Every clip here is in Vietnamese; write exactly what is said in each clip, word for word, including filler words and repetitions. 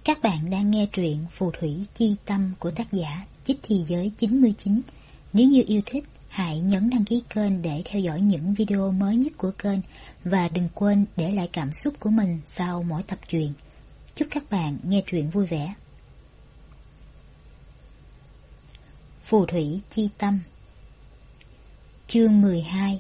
Các bạn đang nghe truyện Phù Thủy Chi Tâm của tác giả Chích Thì Giới chín mươi chín. Nếu như yêu thích, hãy nhấn đăng ký kênh để theo dõi những video mới nhất của kênh và đừng quên để lại cảm xúc của mình sau mỗi tập truyện. Chúc các bạn nghe truyện vui vẻ. Phù Thủy Chi Tâm, chương mười hai.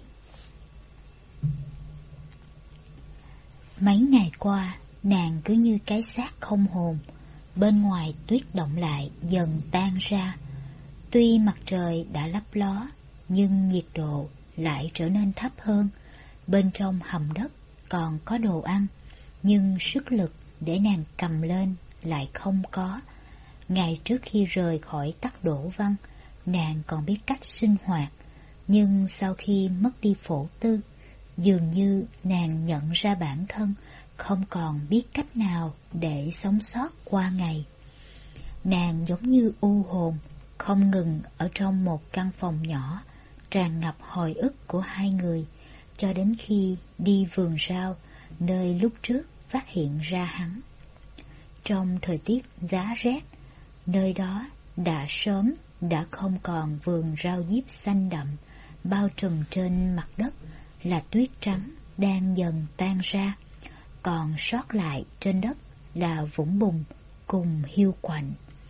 Mấy ngày qua, nàng cứ như cái xác không hồn, bên ngoài tuyết động lại dần tan ra. Tuy mặt trời đã lấp ló, nhưng nhiệt độ lại trở nên thấp hơn. Bên trong hầm đất còn có đồ ăn, nhưng sức lực để nàng cầm lên lại không có. Ngày trước khi rời khỏi Tắc Đổ Văn, nàng còn biết cách sinh hoạt, nhưng sau khi mất đi phổ tư, dường như nàng nhận ra bản thân không còn biết cách nào để sống sót qua ngày. Nàng giống như u hồn, không ngừng ở trong một căn phòng nhỏ, tràn ngập hồi ức của hai người, cho đến khi đi vườn rau, nơi lúc trước phát hiện ra hắn. Trong thời tiết giá rét, nơi đó đã sớm đã không còn vườn rau diếp xanh đậm, bao trùm trên mặt đất là tuyết trắng đang dần tan ra, còn sót lại trên đất là vũng bùn cùng hiu quạnh.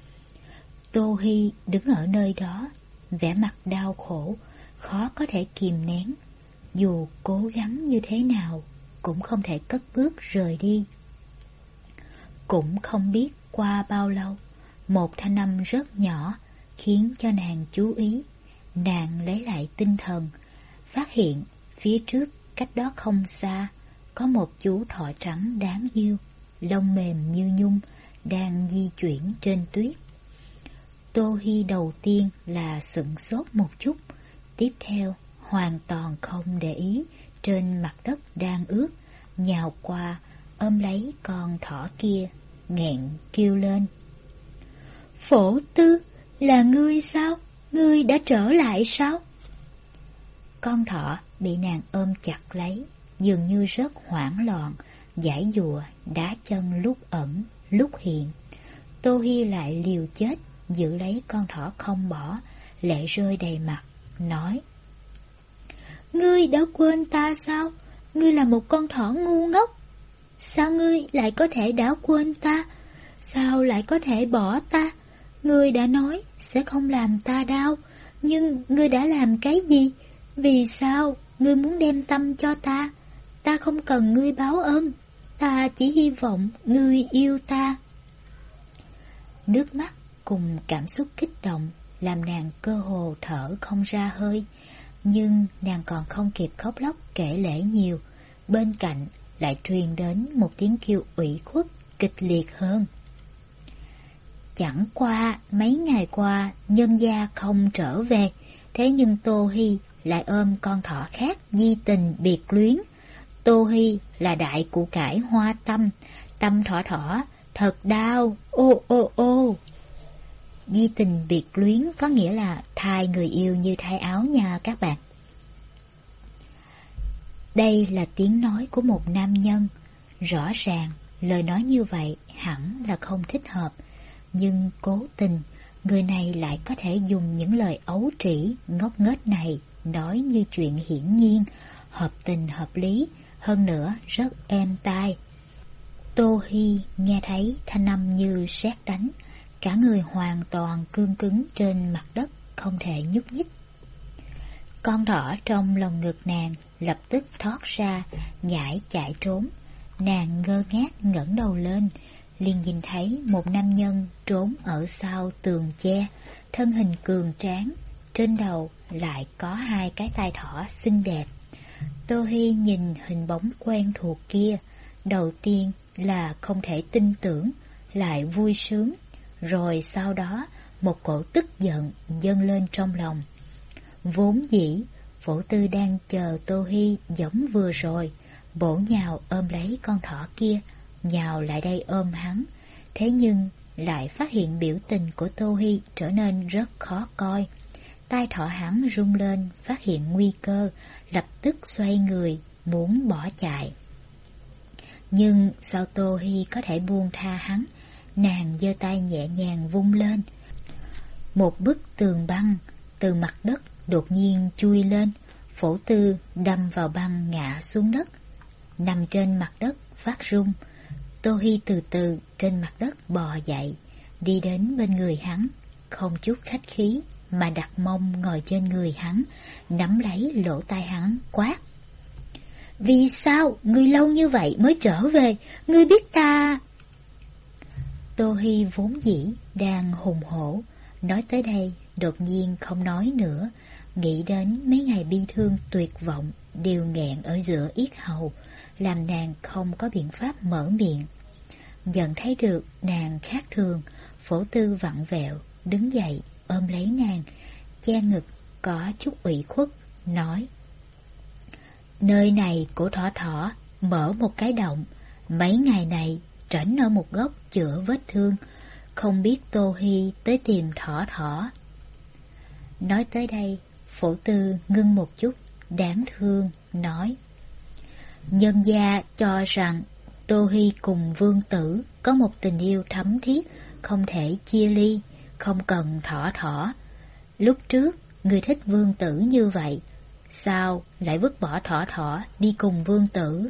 Tô Hi đứng ở nơi đó, vẻ mặt đau khổ, khó có thể kìm nén. Dù cố gắng như thế nào, cũng không thể cất bước rời đi. Cũng không biết qua bao lâu, một thanh âm rất nhỏ khiến cho nàng chú ý. Nàng lấy lại tinh thần, phát hiện phía trước cách đó không xa có một chú thỏ trắng đáng yêu, lông mềm như nhung, đang di chuyển trên tuyết. Tô Hi đầu tiên là sửng sốt một chút, tiếp theo hoàn toàn không để ý trên mặt đất đang ướt, nhào qua ôm lấy con thỏ kia, nghẹn kêu lên: "Phổ Tư, là ngươi sao? Ngươi đã trở lại sao?" Con thỏ bị nàng ôm chặt lấy, dường như rất hoảng loạn, giãy giụa, đá chân lúc ẩn, lúc hiện. Tô Hi lại liều chết giữ lấy con thỏ không bỏ, lệ rơi đầy mặt, nói: "Ngươi đã quên ta sao? Ngươi là một con thỏ ngu ngốc. Sao ngươi lại có thể đã quên ta? Sao lại có thể bỏ ta? Ngươi đã nói sẽ không làm ta đau, nhưng ngươi đã làm cái gì? Vì sao ngươi muốn đem tâm cho ta? Ta không cần ngươi báo ơn, ta chỉ hy vọng ngươi yêu ta." Nước mắt cùng cảm xúc kích động làm nàng cơ hồ thở không ra hơi, nhưng nàng còn không kịp khóc lóc kể lể nhiều, bên cạnh lại truyền đến một tiếng kêu ủy khuất kịch liệt hơn. Chẳng qua mấy ngày qua nhân gia không trở về, thế nhưng Tô Hi lại ôm con thỏ khác di tình biệt luyến. Tô Hi là đại củ cải hoa tâm, tâm thỏ thỏ thật đau, ô ô ô. Di tình biệt luyến có nghĩa là thay người yêu như thay áo nha các bạn. Đây là tiếng nói của một nam nhân. Rõ ràng lời nói như vậy hẳn là không thích hợp, nhưng cố tình người này lại có thể dùng những lời ấu trĩ ngốc nghếch này nói như chuyện hiển nhiên, hợp tình hợp lý, hơn nữa rất êm tai. Tô Hi nghe thấy thanh âm như sét đánh, cả người hoàn toàn cương cứng trên mặt đất, không thể nhúc nhích. Con thỏ trong lòng ngực nàng lập tức thoát ra, nhảy chạy trốn. Nàng ngơ ngác ngẩng đầu lên, liền nhìn thấy một nam nhân trốn ở sau tường tre, thân hình cường tráng, trên đầu lại có hai cái tai thỏ xinh đẹp. Tô Hi nhìn hình bóng quen thuộc kia, đầu tiên là không thể tin tưởng, lại vui sướng, rồi sau đó một cổ tức giận dâng lên trong lòng. Vốn dĩ Phổ Tư đang chờ Tô Hi giống vừa rồi, bổ nhào ôm lấy con thỏ kia, nhào lại đây ôm hắn, thế nhưng lại phát hiện biểu tình của Tô Hi trở nên rất khó coi. Tai thỏ hắn rung lên, phát hiện nguy cơ, lập tức xoay người muốn bỏ chạy. Nhưng sao Tô Hi có thể buông tha hắn? nàng giơ tay nhẹ nhàng vung lên. Một bức tường băng từ mặt đất đột nhiên chui lên, Phổ Tư đâm vào băng ngã xuống đất, nằm trên mặt đất phát run. Tô Hi từ từ trên mặt đất bò dậy, đi đến bên người hắn, không chút khách khí mà đặt mông ngồi trên người hắn, nắm lấy lỗ tai hắn quát: "Vì sao ngươi lâu như vậy mới trở về? Ngươi biết ta..." Tô Hi vốn dĩ đang hùng hổ, nói tới đây đột nhiên không nói nữa, nghĩ đến mấy ngày bi thương tuyệt vọng đều nghẹn ở giữa yết hầu, làm nàng không có biện pháp mở miệng. Nhận thấy được nàng khác thường, Phổ Tư vặn vẹo đứng dậy ôm lấy nàng, che ngực có chút ủy khuất, nói: "Nơi này của Thỏ Thỏ mở một cái động, mấy ngày này tránh ở một góc chữa vết thương, không biết Tô Hi tới tìm Thỏ Thỏ." Nói tới đây, Phổ Tư ngưng một chút, đáng thương, nói: "Nhân gia cho rằng Tô Hi cùng Vương Tử có một tình yêu thấm thiết, không thể chia ly, không cần Thỏ Thỏ. Lúc trước, người thích Vương Tử như vậy, sao lại vứt bỏ Thỏ Thỏ đi cùng Vương Tử?"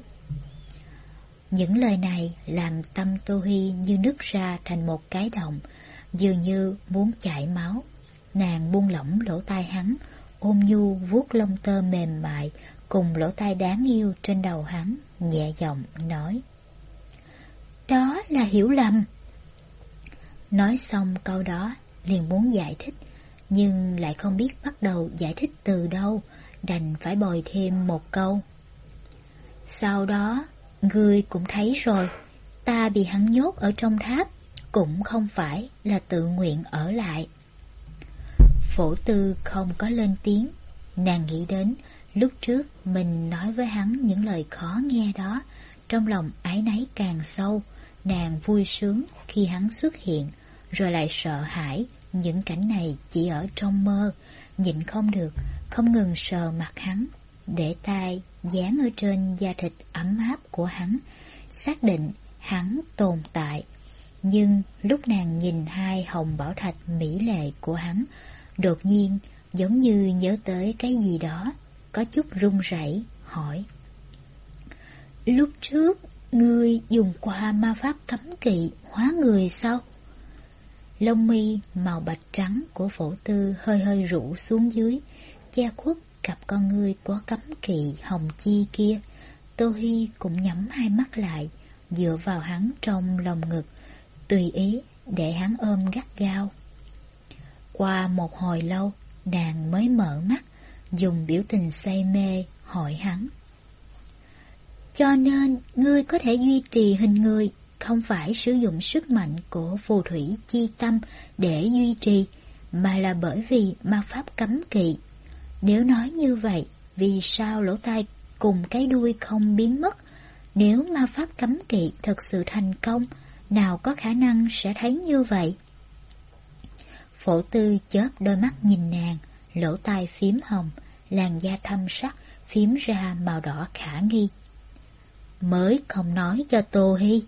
Những lời này làm tâm Tô Hi như nứt ra thành một cái động, dường như muốn chảy máu. Nàng buông lỏng lỗ tai hắn, ôm nhu vuốt lông tơ mềm mại cùng lỗ tai đáng yêu trên đầu hắn, nhẹ giọng nói: "Đó là hiểu lầm." Nói xong câu đó liền muốn giải thích, nhưng lại không biết bắt đầu giải thích từ đâu, đành phải bồi thêm một câu: "Sau đó ngươi cũng thấy rồi, ta bị hắn nhốt ở trong tháp, cũng không phải là tự nguyện ở lại." Phổ Tư không có lên tiếng, nàng nghĩ đến lúc trước mình nói với hắn những lời khó nghe đó, trong lòng áy náy càng sâu. Nàng vui sướng khi hắn xuất hiện, rồi lại sợ hãi những cảnh này chỉ ở trong mơ, nhịn không được, không ngừng sờ mặt hắn, để tay dán ở trên da thịt ấm áp của hắn, xác định hắn tồn tại. Nhưng lúc nàng nhìn hai hồng bảo thạch mỹ lệ của hắn, đột nhiên giống như nhớ tới cái gì đó, có chút run rẩy hỏi: "Lúc trước ngươi dùng qua ma pháp cấm kỵ hóa người sao?" Lông mi màu bạch trắng của Phổ Tư hơi hơi rũ xuống dưới, che khuất cặp con ngươi có cấm kỵ hồng chi kia. Tô Hi cũng nhắm hai mắt lại, dựa vào hắn trong lòng ngực, tùy ý để hắn ôm gắt gao. Qua một hồi lâu, nàng mới mở mắt, dùng biểu tình say mê hỏi hắn: "Cho nên ngươi có thể duy trì hình người, không phải sử dụng sức mạnh của phù thủy chi tâm để duy trì, mà là bởi vì ma pháp cấm kỵ. Nếu nói như vậy, vì sao lỗ tai cùng cái đuôi không biến mất? Nếu ma pháp cấm kỵ thực sự thành công, nào có khả năng sẽ thấy như vậy?" Phổ Tư chớp đôi mắt nhìn nàng, lỗ tai phím hồng, làn da thâm sắc phím ra màu đỏ khả nghi. "Mới không nói cho Tô Hi."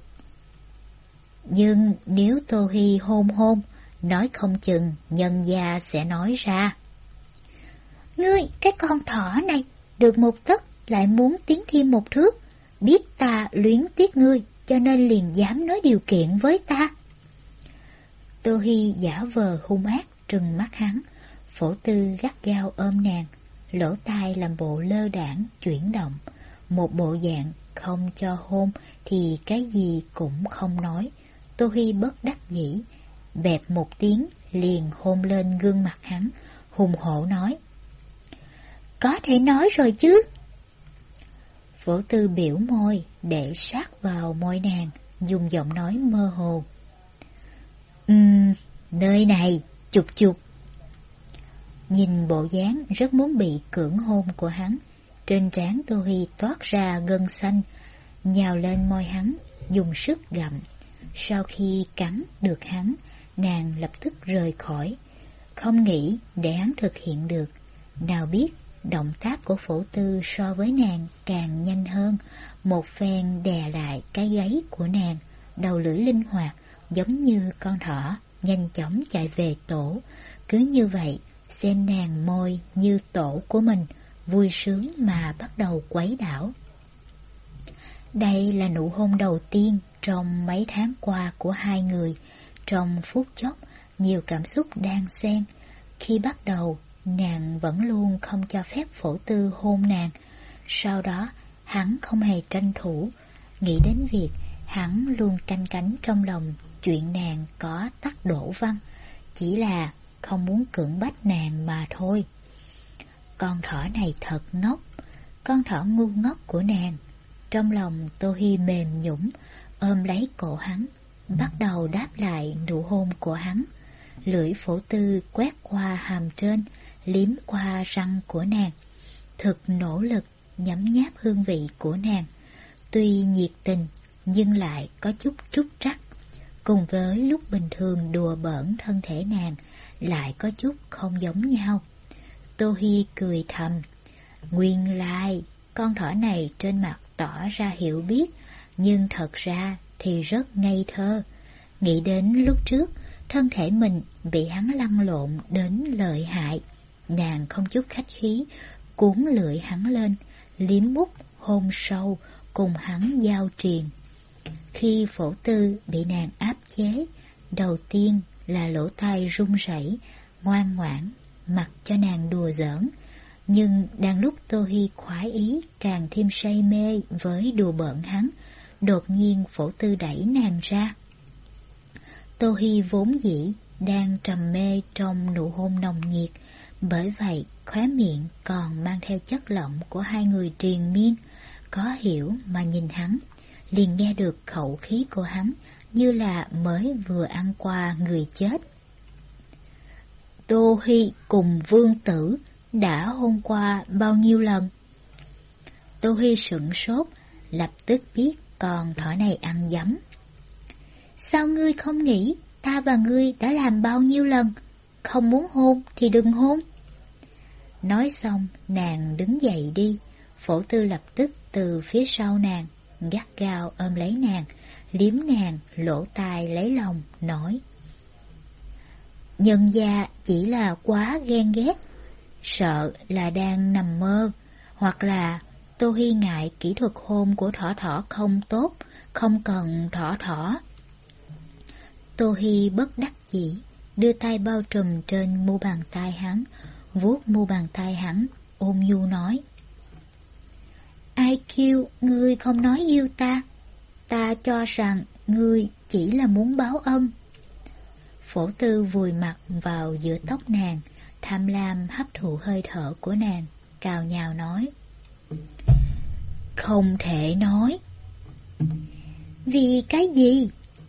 "Nhưng nếu Tô Hi hôn hôn, nói không chừng nhân gia sẽ nói ra." "Ngươi cái con thỏ này, được một tấc lại muốn tiến thêm một thước, biết ta luyến tiếc ngươi, cho nên liền dám nói điều kiện với ta." Tô Hi giả vờ hung ác trừng mắt hắn. Phổ Tư gắt gao ôm nàng, lỗ tai làm bộ lơ đãng chuyển động, một bộ dạng không cho hôn thì cái gì cũng không nói. Tô Hi bất đắc dĩ, bẹp một tiếng liền hôn lên gương mặt hắn, hùng hổ nói: "Có thể nói rồi chứ." Phổ Tư biểu môi để sát vào môi nàng, dùng giọng nói mơ hồ: Ừm, nơi này, chụp chụp." Nhìn bộ dáng rất muốn bị cưỡng hôn của hắn, trên trán Tô Hi toát ra gân xanh, nhào lên môi hắn, dùng sức gặm. Sau khi cắn được hắn, nàng lập tức rời khỏi, không nghĩ để hắn thực hiện được. Nào biết động tác của Phổ Tư so với nàng càng nhanh hơn, một phen đè lại cái gáy của nàng, đầu lưỡi linh hoạt, giống như con thỏ, nhanh chóng chạy về tổ. Cứ như vậy, xem nàng môi như tổ của mình, vui sướng mà bắt đầu quấy đảo. Đây là nụ hôn đầu tiên trong mấy tháng qua của hai người. Trong phút chốc, nhiều cảm xúc đan xen. Khi bắt đầu, nàng vẫn luôn không cho phép Phổ Tư hôn nàng. Sau đó, hắn không hề tranh thủ. Nghĩ đến việc hắn luôn canh cánh trong lòng chuyện nàng có tắc đổ văn, chỉ là không muốn cưỡng bách nàng mà thôi. Con thỏ này thật ngốc, con thỏ ngu ngốc của nàng. Trong lòng Tô Hi mềm nhũn, ôm lấy cổ hắn, bắt đầu đáp lại nụ hôn của hắn. Lưỡi Phổ Tư quét qua hàm trên, liếm qua răng của nàng, thực nỗ lực nhấm nháp hương vị của nàng. Tuy nhiệt tình nhưng lại có chút trúc trắc, cùng với lúc bình thường đùa bỡn thân thể nàng lại có chút không giống nhau. Tô Hi cười thầm, nguyên lai con thỏ này trên mặt tỏ ra hiểu biết, nhưng thật ra thì rất ngây thơ. Nghĩ đến lúc trước thân thể mình bị hắn lăn lộn đến lợi hại, nàng không chút khách khí cuốn lưỡi hắn lên, liếm mút hôn sâu, cùng hắn giao truyền. Khi Phổ Tư bị nàng áp chế, đầu tiên là lỗ tai run rẩy, ngoan ngoãn mặc cho nàng đùa giỡn. Nhưng đang lúc Tô Hi khoái ý càng thêm say mê với đùa bỡn hắn, đột nhiên Phổ Tư đẩy nàng ra. Tô Hi vốn dĩ đang trầm mê trong nụ hôn nồng nhiệt, bởi vậy khóe miệng còn mang theo chất lỏng của hai người triền miên. Có hiểu mà nhìn hắn, liền nghe được khẩu khí của hắn như là mới vừa ăn qua người chết. Tô Hi cùng vương tử đã hôn qua bao nhiêu lần? Tô Hi sửng sốt, lập tức biết con thỏ này ăn dấm. Sao ngươi không nghĩ ta và ngươi đã làm bao nhiêu lần? Không muốn hôn thì đừng hôn. Nói xong, nàng đứng dậy đi. Phổ Tư lập tức từ phía sau nàng, gắt gao ôm lấy nàng, liếm nàng, lỗ tai lấy lòng, nói: nhân gia chỉ là quá ghen ghét, sợ là đang nằm mơ, hoặc là Tô Hi ngại kỹ thuật hôn của thỏ thỏ không tốt, không cần thỏ thỏ. Tô Hi bất đắc dĩ, đưa tay bao trùm trên mu bàn tay hắn, vuốt mu bàn tay hắn, ôn nhu nói: ai kêu ngươi không nói yêu ta? Ta cho rằng ngươi chỉ là muốn báo ân. Phổ Tư vùi mặt vào giữa tóc nàng, tham lam hấp thụ hơi thở của nàng, cào nhào nói: không thể nói. Vì cái gì?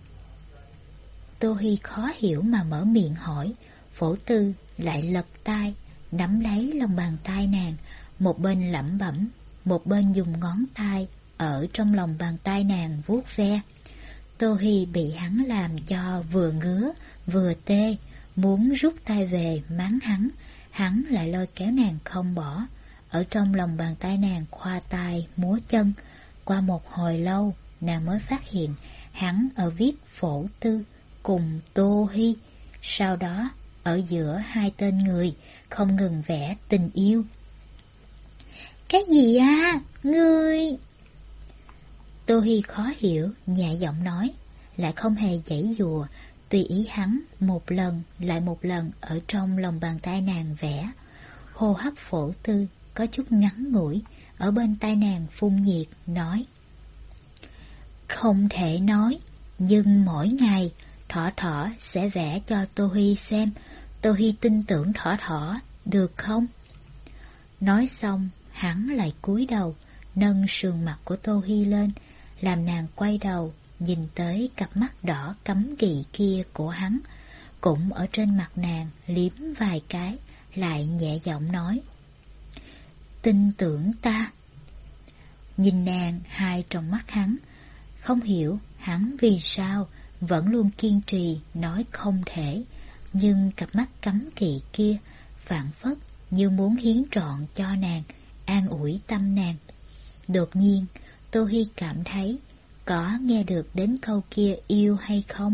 Tô Hi khó hiểu mà mở miệng hỏi. Phổ Tư lại lật tay, nắm lấy lòng bàn tay nàng, một bên lẩm bẩm, một bên dùng ngón tay ở trong lòng bàn tay nàng vuốt ve. Tô Hi bị hắn làm cho vừa ngứa vừa tê, muốn rút tay về mắng hắn, hắn lại lôi kéo nàng không bỏ, ở trong lòng bàn tay nàng khoa tay múa chân. Qua một hồi lâu, nàng mới phát hiện hắn ở viết Phổ Tư cùng Tô Hi, sau đó ở giữa hai tên người không ngừng vẽ tình yêu. Cái gì à, ngươi? Tô Hi khó hiểu, nhẹ giọng nói, lại không hề giãy giụa, tùy ý hắn một lần lại một lần ở trong lòng bàn tay nàng vẽ. Hô hấp Phổ Tư có chút ngắn ngủi, ở bên tai nàng phun nhiệt, nói: không thể nói, nhưng mỗi ngày thỏ thỏ sẽ vẽ cho Tô Hi xem, Tô Hi tin tưởng thỏ thỏ, được không? Nói xong, hắn lại cúi đầu, nâng sườn mặt của Tô Hi lên, làm nàng quay đầu, nhìn tới cặp mắt đỏ cấm kỵ kia của hắn, cũng ở trên mặt nàng liếm vài cái, lại nhẹ giọng nói: tin tưởng ta. Nhìn nàng hai trong mắt hắn, không hiểu hắn vì sao vẫn luôn kiên trì nói không thể, nhưng cặp mắt cấm kỵ kia phảng phất như muốn hiến trọn cho nàng, an ủi tâm nàng. Đột nhiên, Tô Hi cảm thấy có nghe được đến câu kia yêu hay không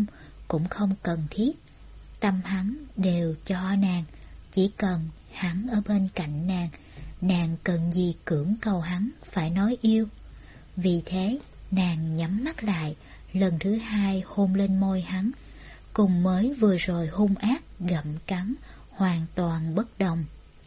cũng không cần thiết. Tâm hắn đều cho nàng, chỉ cần hắn ở bên cạnh nàng, nàng cần gì cưỡng cầu hắn phải nói yêu. Vì thế, nàng nhắm mắt lại, lần thứ hai hôn lên môi hắn, cùng mới vừa rồi hung ác gặm cắn, hoàn toàn bất đồng.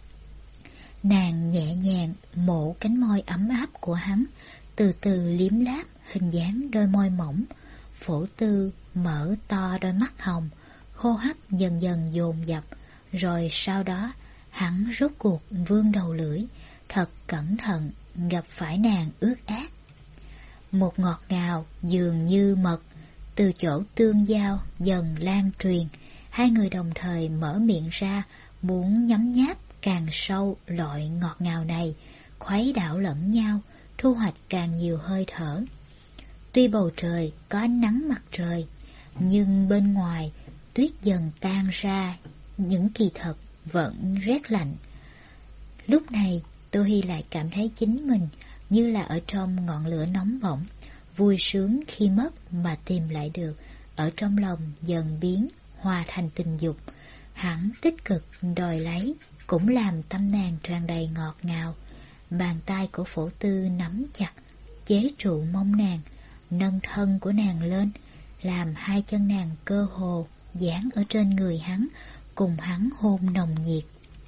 Nàng nhẹ nhàng mổ cánh môi ấm áp của hắn, từ từ liếm láp hình dáng đôi môi mỏng. Phổ Tư mở to đôi mắt hồng, hô hấp dần dần dồn dập, rồi sau đó hắn rốt cuộc vươn đầu lưỡi, thật cẩn thận gặp phải nàng ướt át. Một ngọt ngào dường như mật từ chỗ tương giao dần lan truyền, hai người đồng thời mở miệng ra, muốn nhấm nháp càng sâu loại ngọt ngào này, khuấy đảo lẫn nhau, thu hoạch càng nhiều hơi thở. Tuy bầu trời có ánh nắng mặt trời, nhưng bên ngoài tuyết dần tan ra, những kỳ thật vẫn rét lạnh. Lúc này Tô Hi lại cảm thấy chính mình như là ở trong ngọn lửa nóng bỏng, vui sướng khi mất mà tìm lại được, ở trong lòng dần biến hòa thành tình dục. Hắn tích cực đòi lấy, cũng làm tâm nàng tràn đầy ngọt ngào. Bàn tay của Phổ Tư nắm chặt, chế trụ mông nàng, nâng thân của nàng lên, làm hai chân nàng cơ hồ dán ở trên người hắn, cùng hắn hôn nồng nhiệt.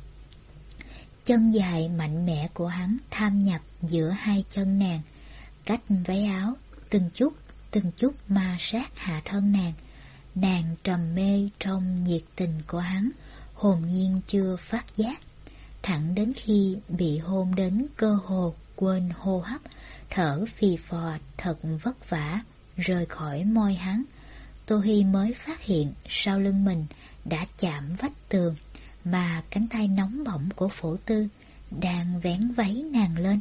Chân dài mạnh mẽ của hắn tham nhập giữa hai chân nàng, cách váy áo, từng chút, từng chút ma sát hạ thân nàng. Nàng trầm mê trong nhiệt tình của hắn, hồn nhiên chưa phát giác, thẳng đến khi bị hôn đến cơ hồ quên hô hấp, thở phì phò thật vất vả, rời khỏi môi hắn. Tô Hi mới phát hiện sau lưng mình đã chạm vách tường, mà cánh tay nóng bỏng của Phổ Tư đang vén váy nàng lên.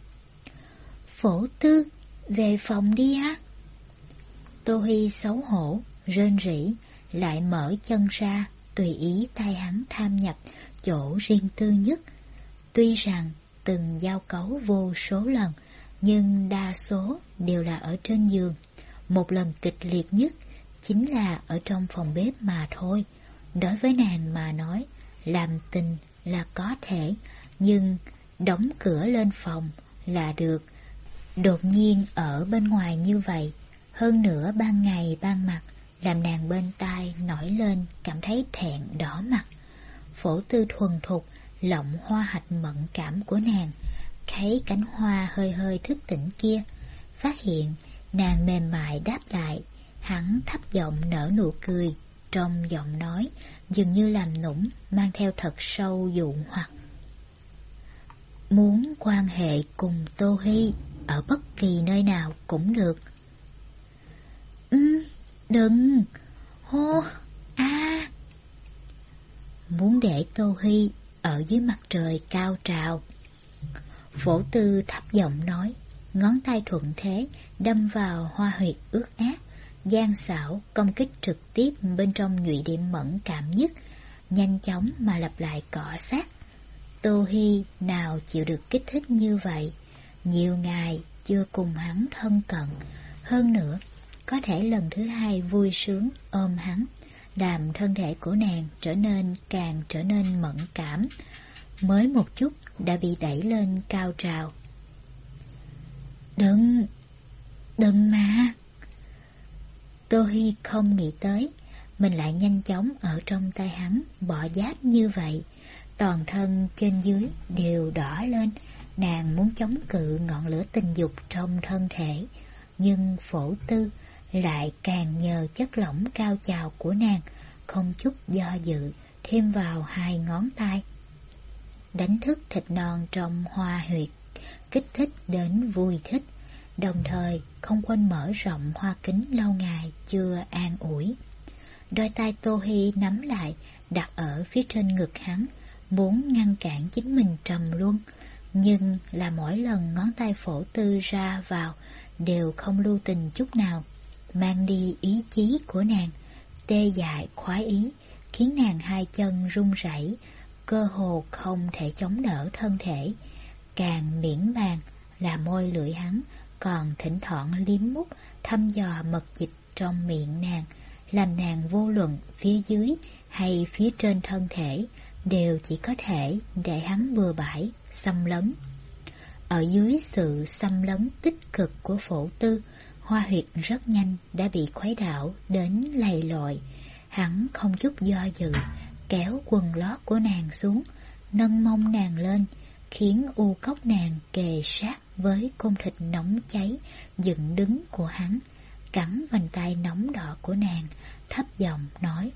Phổ Tư, về phòng đi á. Tô Hi xấu hổ, rên rỉ, lại mở chân ra, tùy ý tay hắn tham nhập chỗ riêng tư nhất. Tuy rằng từng giao cấu vô số lần, nhưng đa số đều là ở trên giường. Một lần kịch liệt nhất chính là ở trong phòng bếp mà thôi. Đối với nàng mà nói, làm tình là có thể, nhưng đóng cửa lên phòng là được. Đột nhiên ở bên ngoài như vậy, hơn nữa ban ngày ban mặt, làm nàng bên tai nổi lên cảm thấy thẹn đỏ mặt. Phổ Tư thuần thục lộng hoa hạch mẫn cảm của nàng, thấy cánh hoa hơi hơi thức tỉnh kia, phát hiện nàng mềm mại đáp lại. Hắn thấp giọng nở nụ cười, trong giọng nói dường như làm nũng, mang theo thật sâu dụ hoặc. Muốn quan hệ cùng Tô Hi ở bất kỳ nơi nào cũng được. Ừ, đừng, hô, a. À. Muốn để Tô Hi ở dưới mặt trời cao trào. Phổ Tư thấp giọng nói, ngón tay thuận thế đâm vào hoa huyệt ướt át, gian xảo công kích trực tiếp bên trong nhụy điểm mẫn cảm nhất, nhanh chóng mà lặp lại cọ sát. Tô Hi nào chịu được kích thích như vậy, nhiều ngày chưa cùng hắn thân cận, hơn nữa có thể lần thứ hai vui sướng ôm hắn, làm thân thể của nàng trở nên càng trở nên mẫn cảm, mới một chút đã bị đẩy lên cao trào. Đừng, đừng mà. Tô Hi không nghĩ tới mình lại nhanh chóng ở trong tay hắn bỏ giáp như vậy, toàn thân trên dưới đều đỏ lên. Nàng muốn chống cự ngọn lửa tình dục trong thân thể, nhưng Phổ Tư lại càng nhờ chất lỏng cao trào của nàng, không chút do dự thêm vào hai ngón tay, đánh thức thịt non trong hoa huyệt, kích thích đến vui thích, đồng thời không quên mở rộng hoa kính lâu ngày chưa an ủi. Đôi tay Tô Hi nắm lại, đặt ở phía trên ngực hắn, muốn ngăn cản chính mình trầm luân, nhưng là mỗi lần ngón tay Phổ Tư ra vào đều không lưu tình chút nào, mang đi ý chí của nàng, tê dại khoái ý, khiến nàng hai chân run rẩy, cơ hồ không thể chống đỡ thân thể. Càng miễn bàn là môi lưỡi hắn còn thỉnh thoảng liếm mút thăm dò mật dịch trong miệng nàng, làm nàng vô luận phía dưới hay phía trên thân thể đều chỉ có thể để hắn bừa bãi, xâm lấn. Ở dưới sự xâm lấn tích cực của Phổ Tư, Hoa Huyệt rất nhanh đã bị khuấy đảo đến lầy lội. Hắn không chút do dự, kéo quần lót của nàng xuống, nâng mông nàng lên, khiến u cốc nàng kề sát với côn thịt nóng cháy, dựng đứng của hắn, cắn vành tay nóng đỏ của nàng, thấp giọng nói: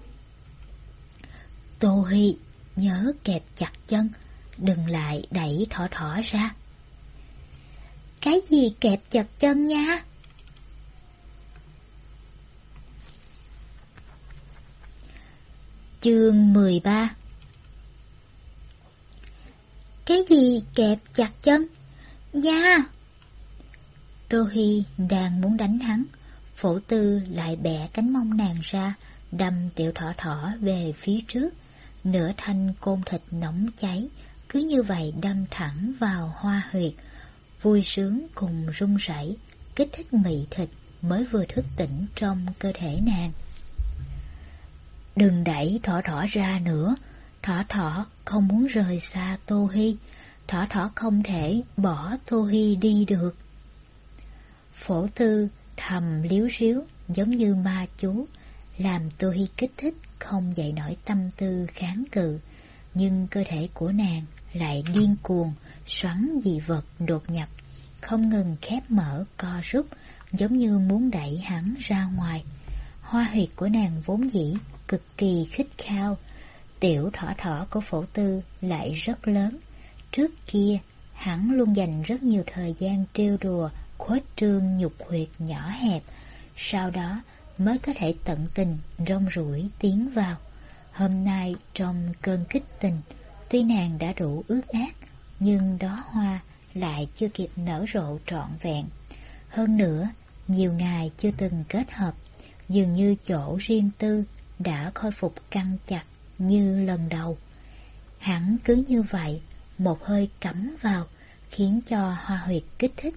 Tô Hi, nhớ kẹp chặt chân, đừng lại đẩy thỏ thỏ ra. Cái gì kẹp chặt chân nha? Chương mười ba. Cái gì kẹp chặt chân? Nha! Tô Hi đang muốn đánh hắn, Phổ Tư lại bẻ cánh mông nàng ra, đâm tiểu thỏ thỏ về phía trước. Nửa thanh côn thịt nóng cháy cứ như vậy đâm thẳng vào Hoa Huyệt. Vui sướng cùng run rẩy, kích thích mị thịt mới vừa thức tỉnh trong cơ thể nàng. Đừng đẩy thỏ thỏ ra nữa, thỏ thỏ không muốn rời xa Tô Hi, thỏ thỏ không thể bỏ Tô Hi đi được. Phổ Tư thầm líu ríu giống như ma chú, làm Tô Hi kích thích không dậy nổi tâm tư kháng cự, nhưng cơ thể của nàng lại điên cuồng xoắn dị vật đột nhập, không ngừng khép mở co rút, giống như muốn đẩy hắn ra ngoài. Hoa huyệt của nàng vốn dĩ cực kỳ khích khao, tiểu thỏ thỏ của Phổ Tư lại rất lớn. Trước kia hắn luôn dành rất nhiều thời gian trêu đùa khuếch trương nhục huyệt nhỏ hẹp, sau đó mới có thể tận tình rong ruổi tiến vào. Hôm nay trong cơn kích tình, tuy nàng đã đủ ướt át, nhưng đóa hoa lại chưa kịp nở rộ trọn vẹn. Hơn nữa, nhiều ngày chưa từng kết hợp, dường như chỗ riêng tư đã khôi phục căng chặt như lần đầu. Hắn cứ như vậy, một hơi cắm vào, khiến cho Hoa Huyệt kích thích.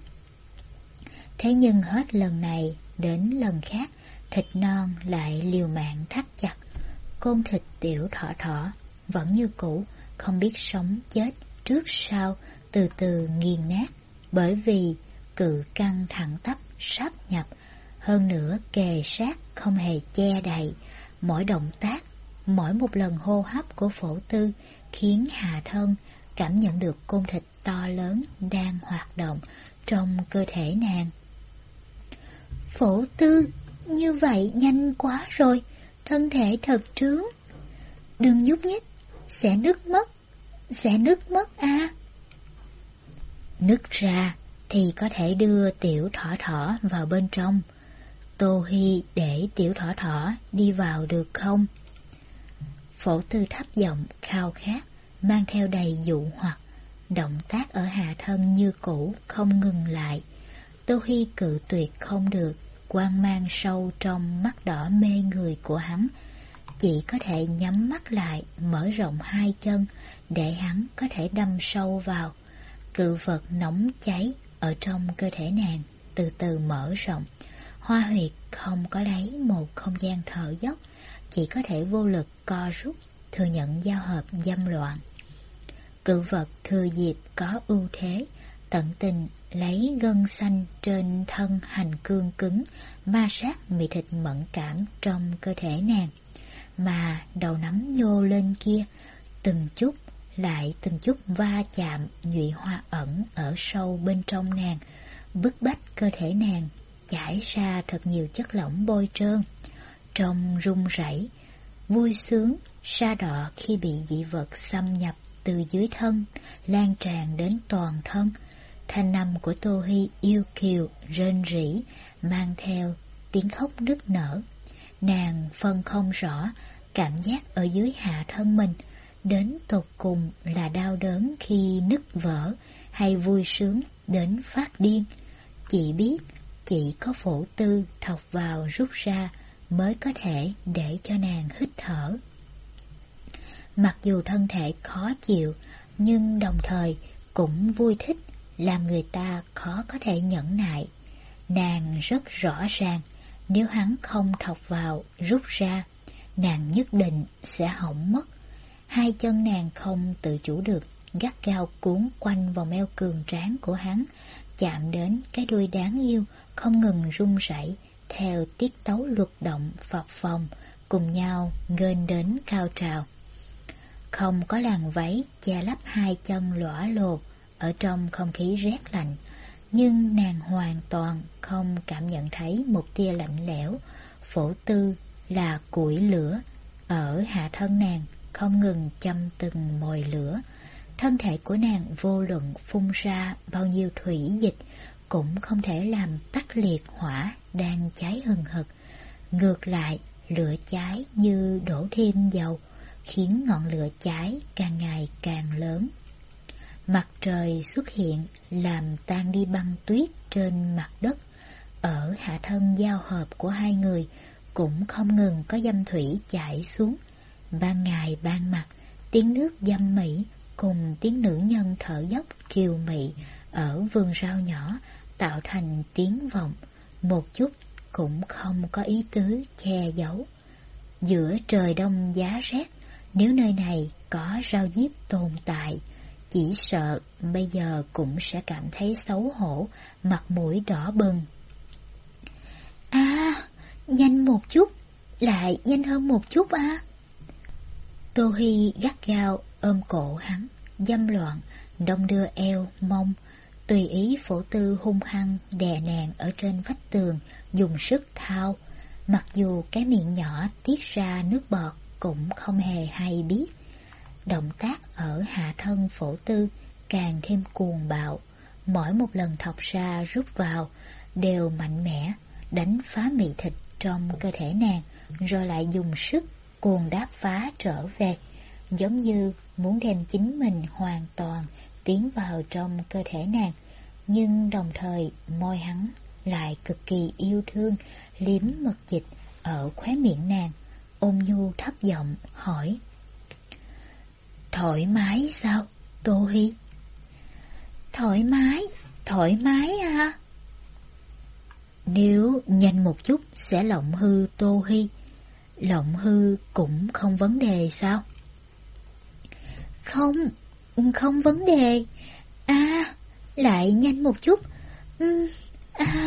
Thế nhưng hết lần này đến lần khác, thịt non lại liều mạng thắt chặt. Côn thịt tiểu thỏ thỏ vẫn như cũ, không biết sống chết trước sau, từ từ nghiền nát, bởi vì cự căng thẳng tắp sáp nhập, hơn nữa kề sát không hề che đậy. Mỗi động tác, mỗi một lần hô hấp của Phổ Tư khiến Hạ Thân cảm nhận được côn thịt to lớn đang hoạt động trong cơ thể nàng. Phổ Tư, như vậy nhanh quá rồi, thân thể thật trướng. Đừng nhúc nhích, sẽ nứt mất, sẽ nứt mất a. À. Nứt ra thì có thể đưa tiểu thỏ thỏ vào bên trong. Tô Hi để tiểu thỏ thỏ đi vào được không? Phổ Tư thấp giọng khao khát, mang theo đầy dụ hoặc. Động tác ở hạ thân như cũ, không ngừng lại. Tô Hi cự tuyệt không được, quang mang sâu trong mắt đỏ mê người của hắn, chỉ có thể nhắm mắt lại, mở rộng hai chân để hắn có thể đâm sâu vào. Cự vật nóng cháy ở trong cơ thể nàng từ từ mở rộng. Hoa huyệt không có lấy một không gian thở dốc, chỉ có thể vô lực co rút, thừa nhận giao hợp dâm loạn. Cự vật thừa dịp có ưu thế, tận tình lấy gân xanh trên thân hành cương cứng, ma sát mì thịt mẫn cảm trong cơ thể nàng. Mà đầu nắm nhô lên kia, từng chút lại từng chút va chạm nhụy hoa ẩn ở sâu bên trong nàng, bức bách cơ thể nàng chảy ra thật nhiều chất lỏng bôi trơn. Trong run rẩy, vui sướng, sa đọ khi bị dị vật xâm nhập từ dưới thân, lan tràn đến toàn thân. Thanh âm của Tô Hi yêu kiều, rên rỉ, mang theo tiếng khóc nức nở. Nàng phân không rõ cảm giác ở dưới hạ thân mình, đến tột cùng là đau đớn khi nứt vỡ, hay vui sướng đến phát điên. Chỉ biết chỉ có Phổ Tư thọc vào rút ra mới có thể để cho nàng hít thở. Mặc dù thân thể khó chịu, nhưng đồng thời cũng vui thích, làm người ta khó có thể nhẫn nại. Nàng rất rõ ràng, Nếu hắn không thọc vào, rút ra, nàng nhất định sẽ hỏng mất. Hai chân nàng không tự chủ được, gắt gao cuốn quanh vòng eo cường tráng của hắn, chạm đến cái đuôi đáng yêu, không ngừng rung rẩy theo tiết tấu luật động phập phồng, cùng nhau nghênh đến cao trào. Không có làn váy che lấp hai chân lõa lồ ở trong không khí rét lạnh, nhưng nàng hoàn toàn không cảm nhận thấy một tia lạnh lẽo. Phổ tư là củi lửa ở hạ thân nàng, không ngừng châm từng mồi lửa. Thân thể của nàng vô luận phun ra bao nhiêu thủy dịch cũng không thể làm tắt liệt hỏa đang cháy hừng hực. Ngược lại, lửa cháy như đổ thêm dầu, khiến ngọn lửa cháy càng ngày càng lớn. Mặt trời xuất hiện làm tan đi băng tuyết trên mặt đất. Ở hạ thân giao hợp của hai người cũng không ngừng có dâm thủy chảy xuống. Ban ngày ban mặt, tiếng nước dâm mỹ cùng tiếng nữ nhân thở dốc kiều mị ở vườn rau nhỏ tạo thành tiếng vọng, một chút cũng không có ý tứ che giấu. Giữa trời đông giá rét, nếu nơi này có rau diếp tồn tại, chỉ sợ bây giờ cũng sẽ cảm thấy xấu hổ, mặt mũi đỏ bừng. À, nhanh một chút, lại nhanh hơn một chút à. Tô Hi gắt gao ôm cổ hắn, dâm loạn, đong đưa eo, mông, tùy ý Phổ Tư hung hăng đè nàng ở trên vách tường, dùng sức thao. Mặc dù cái miệng nhỏ tiết ra nước bọt cũng không hề hay biết. Động tác ở hạ thân Phổ Tư càng thêm cuồng bạo, mỗi một lần thọc ra rút vào đều mạnh mẽ, đánh phá mị thịt trong cơ thể nàng, rồi lại dùng sức cuồng đáp phá trở về, giống như muốn đem chính mình hoàn toàn tiến vào trong cơ thể nàng. Nhưng đồng thời môi hắn lại cực kỳ yêu thương liếm mật dịch ở khóe miệng nàng, ôn nhu thấp giọng hỏi: thoải mái sao, Tô Hi? Thoải mái, thoải mái à? Nếu nhanh một chút sẽ lộng hư Tô Hi. Lộng hư cũng không vấn đề sao? Không, không vấn đề. À, lại nhanh một chút. Uhm, à.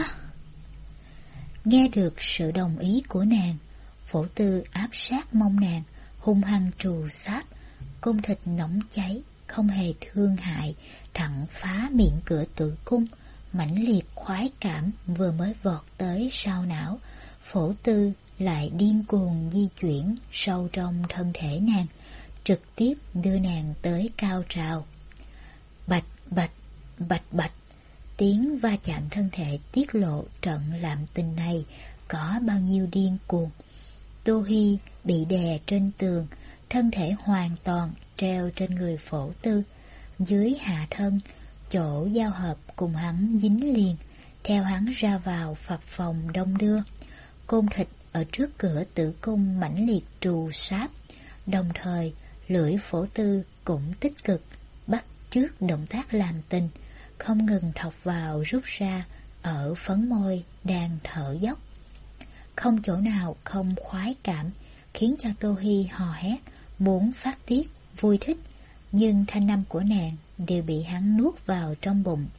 Nghe được sự đồng ý của nàng, Phổ Tư áp sát mông nàng, hung hăng trù sát, cung thịt nóng cháy, không hề thương hại, thẳng phá miệng cửa tử cung. Mãnh liệt khoái cảm vừa mới vọt tới sau não, Phổ Tư lại điên cuồng di chuyển sâu trong thân thể nàng, trực tiếp đưa nàng tới cao trào. Bạch bạch, bạch bạch, tiếng va chạm thân thể tiết lộ trận làm tình này có bao nhiêu điên cuồng. Tô Hi bị đè trên tường, thân thể hoàn toàn treo trên người Phổ Tư. Dưới hạ thân, chỗ giao hợp cùng hắn dính liền, theo hắn ra vào phập phồng đông đưa. Côn thịt ở trước cửa tử cung mãnh liệt trù sáp, đồng thời lưỡi Phổ Tư cũng tích cực bắt chước động tác làm tình, không ngừng thọc vào rút ra ở phấn môi đang thở dốc. Không chỗ nào không khoái cảm, khiến cho Tô Hi hò hét muốn phát tiết vui thích, nhưng thanh âm của nàng đều bị hắn nuốt vào trong bụng.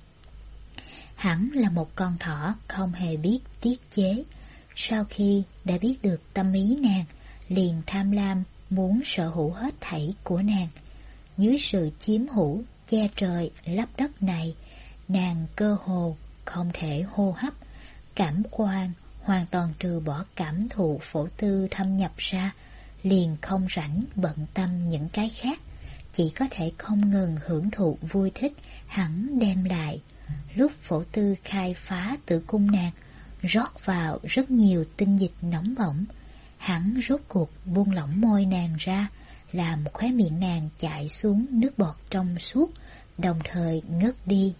Hắn là một con thỏ không hề biết tiết chế. Sau khi đã biết được tâm ý nàng, liền tham lam muốn sở hữu hết thảy của nàng. Dưới sự chiếm hữu che trời lấp đất này, nàng cơ hồ không thể hô hấp, cảm quan hoàn toàn trừ bỏ cảm thụ Phổ Tư thâm nhập ra, liền không rảnh bận tâm những cái khác, chỉ có thể không ngừng hưởng thụ vui thích hắn đem lại. Lúc Phổ Tư khai phá tử cung nàng, rót vào rất nhiều tinh dịch nóng bỏng, hắn rốt cuộc buông lỏng môi nàng ra, làm khóe miệng nàng chảy xuống nước bọt trong suốt, đồng thời ngất đi.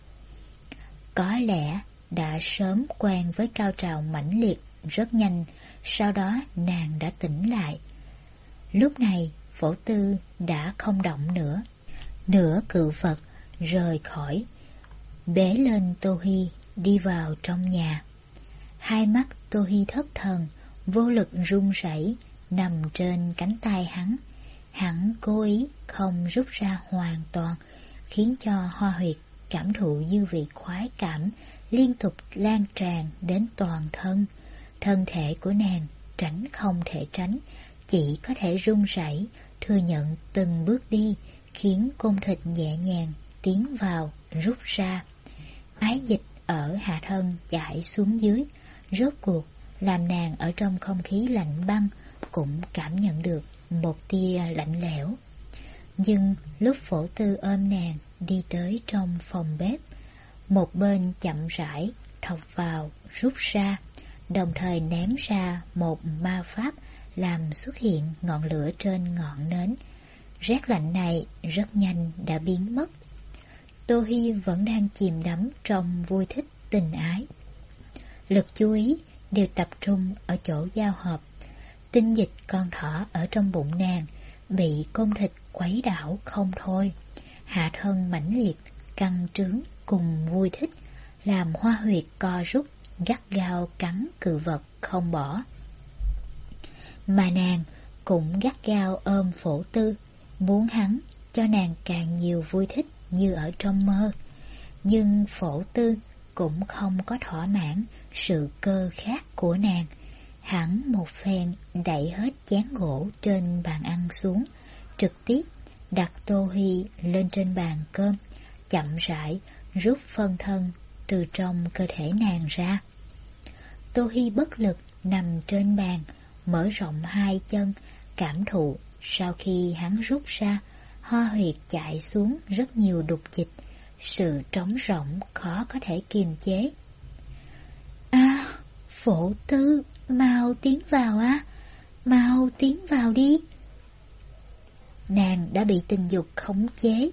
Có lẽ đã sớm quen với cao trào mãnh liệt, rất nhanh sau đó nàng đã tỉnh lại. Lúc này Phổ Tư đã không động nữa, nửa cự Phật rời khỏi, bế lên Tô Hi đi vào trong nhà. Hai mắt Tô Hi thất thần, vô lực run rẩy nằm trên cánh tay hắn. Hắn cố ý không rút ra hoàn toàn, khiến cho Hoa Huyệt cảm thụ dư vị khoái cảm liên tục lan tràn đến toàn thân. Thân thể của nàng tránh không thể tránh, chỉ có thể run rẩy thừa nhận từng bước đi, khiến côn thịt nhẹ nhàng tiến vào rút ra. Ái dịch ở hạ thân chảy xuống dưới, rốt cuộc làm nàng ở trong không khí lạnh băng cũng cảm nhận được một tia lạnh lẽo. Nhưng lúc Phổ Tư ôm nàng đi tới trong phòng bếp, một bên chậm rãi thọc vào rút ra, đồng thời ném ra một ma pháp làm xuất hiện ngọn lửa trên ngọn nến. Rét lạnh này rất nhanh đã biến mất. Tô Hi vẫn đang chìm đắm trong vui thích tình ái. Lực chú ý đều tập trung ở chỗ giao hợp. Tinh dịch con thỏ ở trong bụng nàng bị côn thịt quấy đảo không thôi. Hạ thân mãnh liệt, căng trướng cùng vui thích, làm Hoa Huyệt co rút, gắt gao cắn cự vật không bỏ. Mà nàng cũng gắt gao ôm Phổ Tư, muốn hắn cho nàng càng nhiều vui thích như ở trong mơ. Nhưng Phổ Tư cũng không có thỏa mãn sự cơ khát của nàng. Hắn một phen đẩy hết chén gỗ trên bàn ăn xuống, trực tiếp đặt Tô Hi lên trên bàn cơm, chậm rãi rút phân thân từ trong cơ thể nàng ra. Tô Hi bất lực nằm trên bàn, mở rộng hai chân, cảm thụ sau khi hắn rút ra, Hoa Huyệt chạy xuống rất nhiều đục dịch, sự trống rỗng khó có thể kiềm chế. À, Phổ Tư, mau tiến vào á, mau tiến vào đi. Nàng đã bị tình dục khống chế,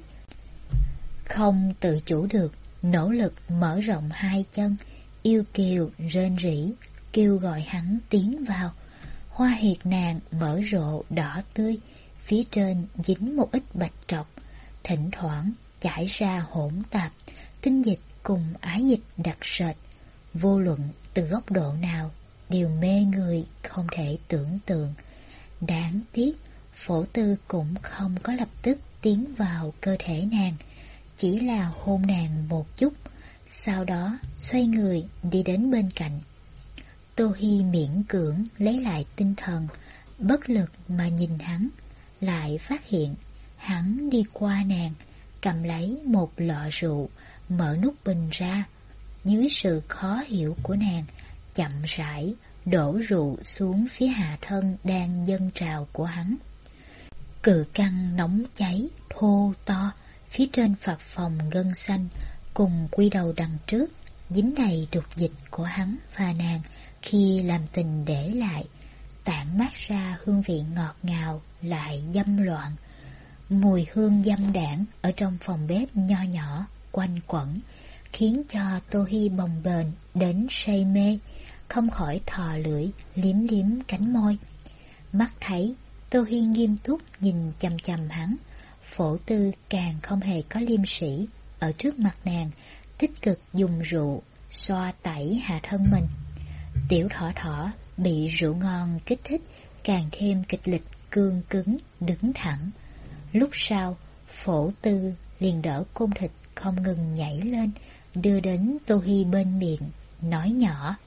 không tự chủ được, nỗ lực mở rộng hai chân, yêu kiều rên rỉ, kêu gọi hắn tiến vào. Hoa huyệt nàng mở rộ đỏ tươi, phía trên dính một ít bạch trọc, thỉnh thoảng chảy ra hỗn tạp, tinh dịch cùng ái dịch đặc sệt, vô luận từ góc độ nào đều mê người không thể tưởng tượng. Đáng tiếc, Phổ Tư cũng không có lập tức tiến vào cơ thể nàng, chỉ là hôn nàng một chút, sau đó xoay người đi đến bên cạnh. Tô Hi miễn cưỡng lấy lại tinh thần, bất lực mà nhìn hắn, lại phát hiện hắn đi qua nàng, cầm lấy một lọ rượu, mở nút bình ra. Dưới sự khó hiểu của nàng, chậm rãi đổ rượu xuống phía hạ thân đang dâng trào của hắn. Cự căng nóng cháy, thô to, phía trên phập phồng gân xanh, cùng quy đầu đằng trước, dính đầy đục dịch của hắn và nàng khi làm tình để lại, tản mát ra hương vị ngọt ngào lại dâm loạn. Mùi hương dâm đảng ở trong phòng bếp nho nhỏ quanh quẩn, khiến cho Tô Hi bồng bềnh đến say mê, không khỏi thò lưỡi liếm liếm cánh môi. Mắt thấy Tô Hi nghiêm túc nhìn chằm chằm hắn, Phổ Tư càng không hề có liêm sỉ, ở trước mặt nàng tích cực dùng rượu xoa tẩy hạ thân mình. Tiểu thỏ thỏ bị rượu ngon kích thích, càng thêm kịch liệt cương cứng đứng thẳng. Lúc sau, Phổ Tư liền đỡ côn thịt không ngừng nhảy lên, đưa đến Tô Hi bên miệng, nói nhỏ: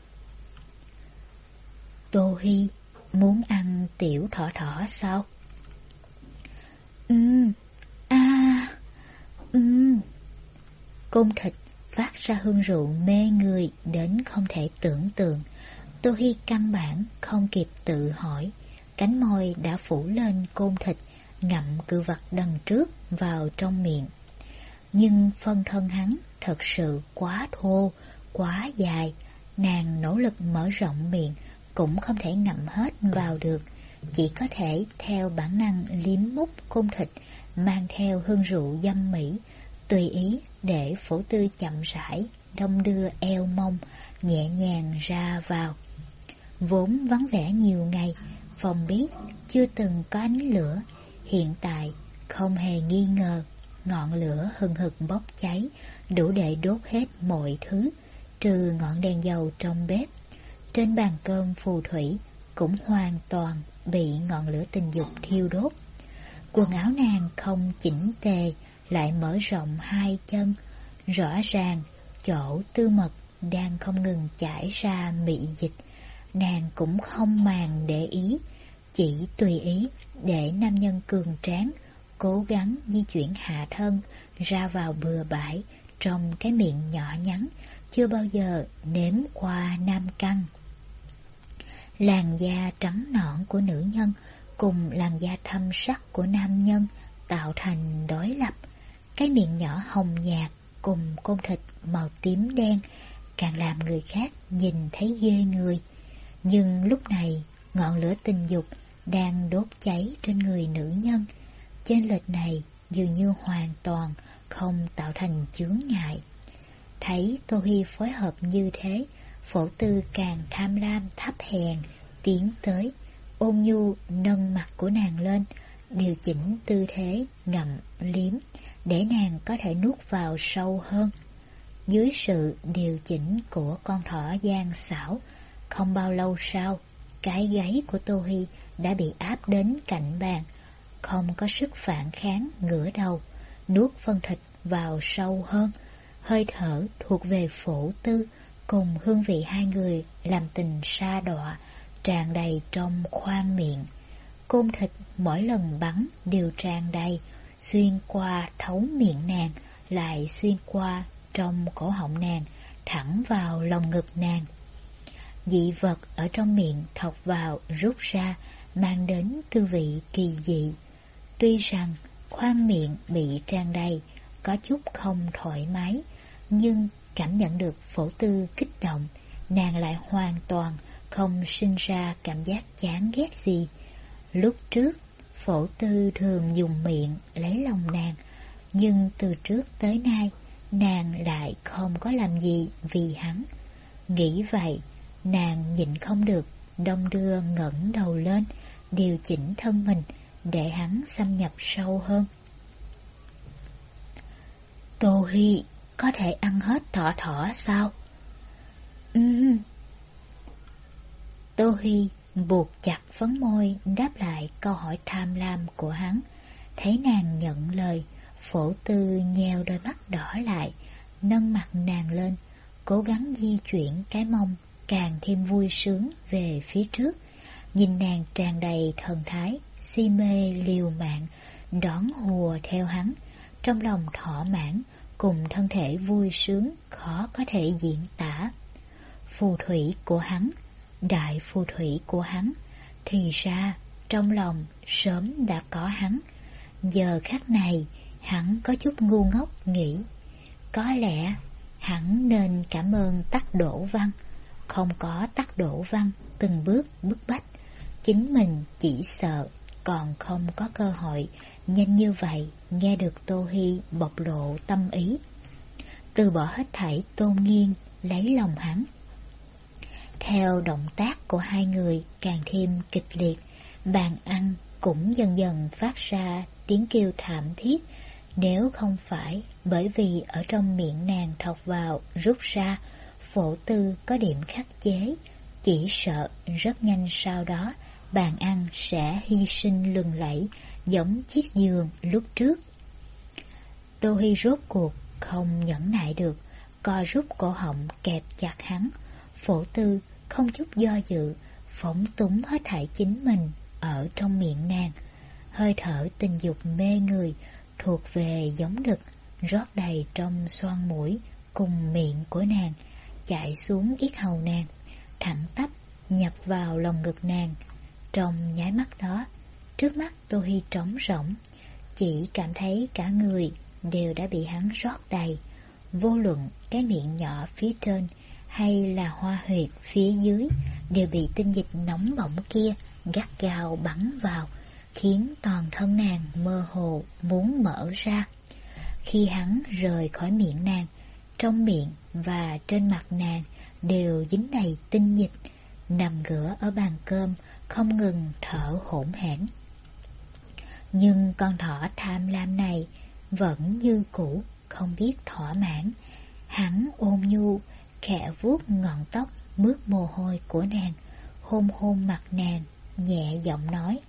Tô Hi, muốn ăn tiểu thỏ thỏ sao? Ừm, a, ừm. Côn thịt phát ra hương rượu mê người đến không thể tưởng tượng. Tô Hi căn bản không kịp tự hỏi, cánh môi đã phủ lên côn thịt, ngậm cự vật đằng trước vào trong miệng. Nhưng phân thân hắn thật sự quá thô, quá dài, nàng nỗ lực mở rộng miệng cũng không thể ngậm hết vào được, chỉ có thể theo bản năng liếm mút côn thịt mang theo hương rượu dâm mỹ, tùy ý để Phổ Tư chậm rãi đong đưa eo mông nhẹ nhàng ra vào. Vốn vắng vẻ nhiều ngày, phòng bếp chưa từng có ánh lửa, hiện tại không hề nghi ngờ ngọn lửa hừng hực bốc cháy, đủ để đốt hết mọi thứ, trừ ngọn đèn dầu trong bếp. trên bàn cơm phù thủy cũng hoàn toàn bị ngọn lửa tình dục thiêu đốt. Quần áo nàng không chỉnh tề, lại mở rộng hai chân, rõ ràng chỗ tư mật đang không ngừng chảy ra mị dịch. Nàng cũng không màng để ý, chỉ tùy ý để nam nhân cường tráng cố gắng di chuyển hạ thân ra vào bừa bãi trong cái miệng nhỏ nhắn chưa bao giờ nếm qua nam căn. Làn da trắng nõn của nữ nhân cùng làn da thâm sắc của nam nhân tạo thành đối lập. Cái miệng nhỏ hồng nhạt cùng côn thịt màu tím đen càng làm người khác nhìn thấy ghê người. Nhưng lúc này ngọn lửa tình dục đang đốt cháy trên người nữ nhân. Chênh lệch này dường như hoàn toàn không tạo thành chướng ngại. Thấy Tô Huy phối hợp như thế, Phổ Tư càng tham lam thấp hèn tiến tới, ôn nhu nâng mặt của nàng lên, điều chỉnh tư thế ngậm liếm để nàng có thể nuốt vào sâu hơn. Dưới sự điều chỉnh của con thỏ gian xảo, không bao lâu sau, cái gáy của Tô Huy đã bị áp đến cạnh bàn, không có sức phản kháng, ngửa đầu, nuốt phân thịt vào sâu hơn. Hơi thở thuộc về Phổ Tư cùng hương vị hai người làm tình sa đọa tràn đầy trong khoang miệng. Côn thịt mỗi lần bắn đều tràn đầy, xuyên qua thấu miệng nàng, lại xuyên qua trong cổ họng nàng, thẳng vào lồng ngực nàng. Dị vật ở trong miệng thọc vào rút ra, mang đến tư vị kỳ dị. Tuy rằng khoang miệng bị tràn đầy, có chút không thoải mái, nhưng cảm nhận được Phổ Tư kích động, nàng lại hoàn toàn không sinh ra cảm giác chán ghét gì. Lúc trước, Phổ Tư thường dùng miệng lấy lòng nàng, nhưng từ trước tới nay, nàng lại không có làm gì vì hắn. Nghĩ vậy, nàng nhịn không được, đong đưa ngẩng đầu lên, điều chỉnh thân mình để hắn xâm nhập sâu hơn. Tô Huy có thể ăn hết thỏ thỏ sao? Ừm. Tô Huy buộc chặt phấn môi đáp lại câu hỏi tham lam của hắn. Thấy nàng nhận lời, Phổ Tư nheo đôi mắt đỏ lại, nâng mặt nàng lên, cố gắng di chuyển cái mông càng thêm vui sướng về phía trước. Nhìn nàng tràn đầy thần thái, si mê liều mạng, đón hùa theo hắn, trong lòng thỏa mãn cùng thân thể vui sướng khó có thể diễn tả. Phù thủy của hắn, đại phù thủy của hắn, thì ra trong lòng sớm đã có hắn. Giờ khắc này hắn có chút ngu ngốc nghĩ, có lẽ hắn nên cảm ơn Tắc Đỗ Văn. Không có Tắc Đỗ Văn từng bước bức bách, chính mình chỉ sợ còn không có cơ hội nhanh như vậy nghe được Tô Hi bộc lộ tâm ý. Từ bỏ hết thảy tôn nghiêm lấy lòng hắn. Theo động tác của hai người càng thêm kịch liệt, bàn ăn cũng dần dần phát ra tiếng kêu thảm thiết. Nếu không phải bởi vì ở trong miệng nàng thọc vào rút ra, Phổ Tư có điểm khắc chế, chỉ sợ rất nhanh sau đó bàn ăn sẽ hy sinh lừng lẫy giống chiếc giường lúc trước. Tô Hi rốt cuộc không nhẫn nại được, co rút cổ họng kẹp chặt hắn. Phổ Tư không chút do dự phóng túng hết thảy chính mình ở trong miệng nàng. Hơi thở tình dục mê người thuộc về giống lực rót đầy trong xoang mũi cùng miệng của nàng, chạy xuống yết hầu nàng, thẳng tắp nhập vào lòng ngực nàng. Trong nháy mắt đó, trước mắt Tô Hi trống rỗng, chỉ cảm thấy cả người đều đã bị hắn rót đầy. Vô luận cái miệng nhỏ phía trên hay là hoa huyệt phía dưới đều bị tinh dịch nóng bỏng kia gắt gao bắn vào, khiến toàn thân nàng mơ hồ muốn mở ra. Khi hắn rời khỏi miệng nàng, trong miệng và trên mặt nàng đều dính đầy tinh dịch, nằm ngửa ở bàn cơm không ngừng thở hổn hển. Nhưng con thỏ tham lam này vẫn như cũ không biết thỏa mãn. Hắn ôn nhu khẽ vuốt ngọn tóc mướt mồ hôi của nàng, hôn hôn mặt nàng, nhẹ giọng nói: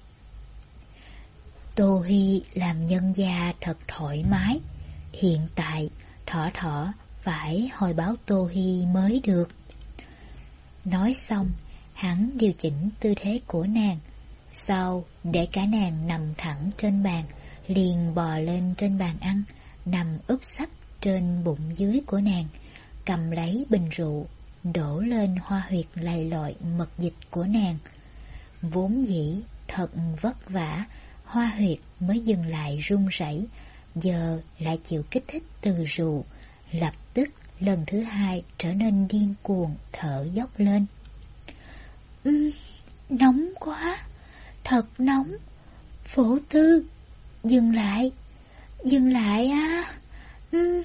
Tô Hi làm nhân gia thật thoải mái, hiện tại Thỏ Thỏ phải hồi báo Tô Hi mới được. Nói xong, hắn điều chỉnh tư thế của nàng, sau để cả nàng nằm thẳng trên bàn, liền bò lên trên bàn ăn, nằm úp sấp trên bụng dưới của nàng, cầm lấy bình rượu, đổ lên hoa huyệt lầy lội mật dịch của nàng. Vốn dĩ thật vất vả, hoa huyệt mới dừng lại run rẩy, giờ lại chịu kích thích từ rượu, lập tức lần thứ hai trở nên điên cuồng thở dốc lên. Uhm, nóng quá, thật nóng. Phổ Tư, dừng lại, dừng lại á. Uhm.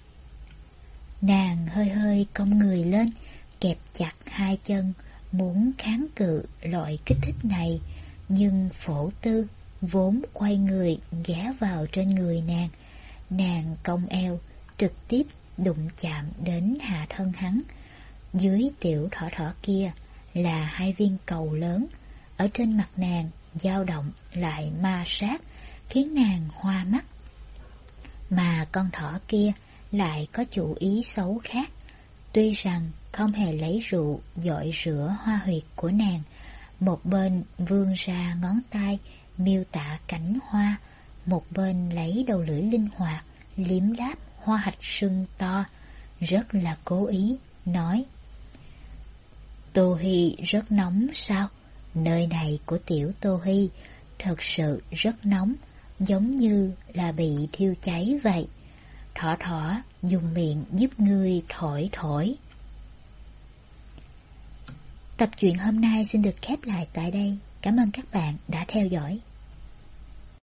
Nàng hơi hơi cong người lên, kẹp chặt hai chân, muốn kháng cự loại kích thích này, nhưng Phổ Tư vốn quay người ghé vào trên người nàng. Nàng cong eo, trực tiếp đụng chạm đến hạ thân hắn. Dưới tiểu thỏ thỏ kia là hai viên cầu lớn, ở trên mặt nàng dao động lại ma sát, khiến nàng hoa mắt. Mà con thỏ kia lại có chủ ý xấu khác. Tuy rằng không hề lấy rượu dội rửa hoa huyệt của nàng, một bên vươn ra ngón tay miêu tả cảnh hoa, một bên lấy đầu lưỡi linh hoạt liếm láp hoa hạch sưng to, rất là cố ý nói: Tô Hi rất nóng sao? Nơi này của tiểu Tô Hi thật sự rất nóng, giống như là bị thiêu cháy vậy. Thỏ Thỏ dùng miệng giúp ngươi thổi thổi. Tập truyện hôm nay xin được khép lại tại đây. Cảm ơn các bạn đã theo dõi.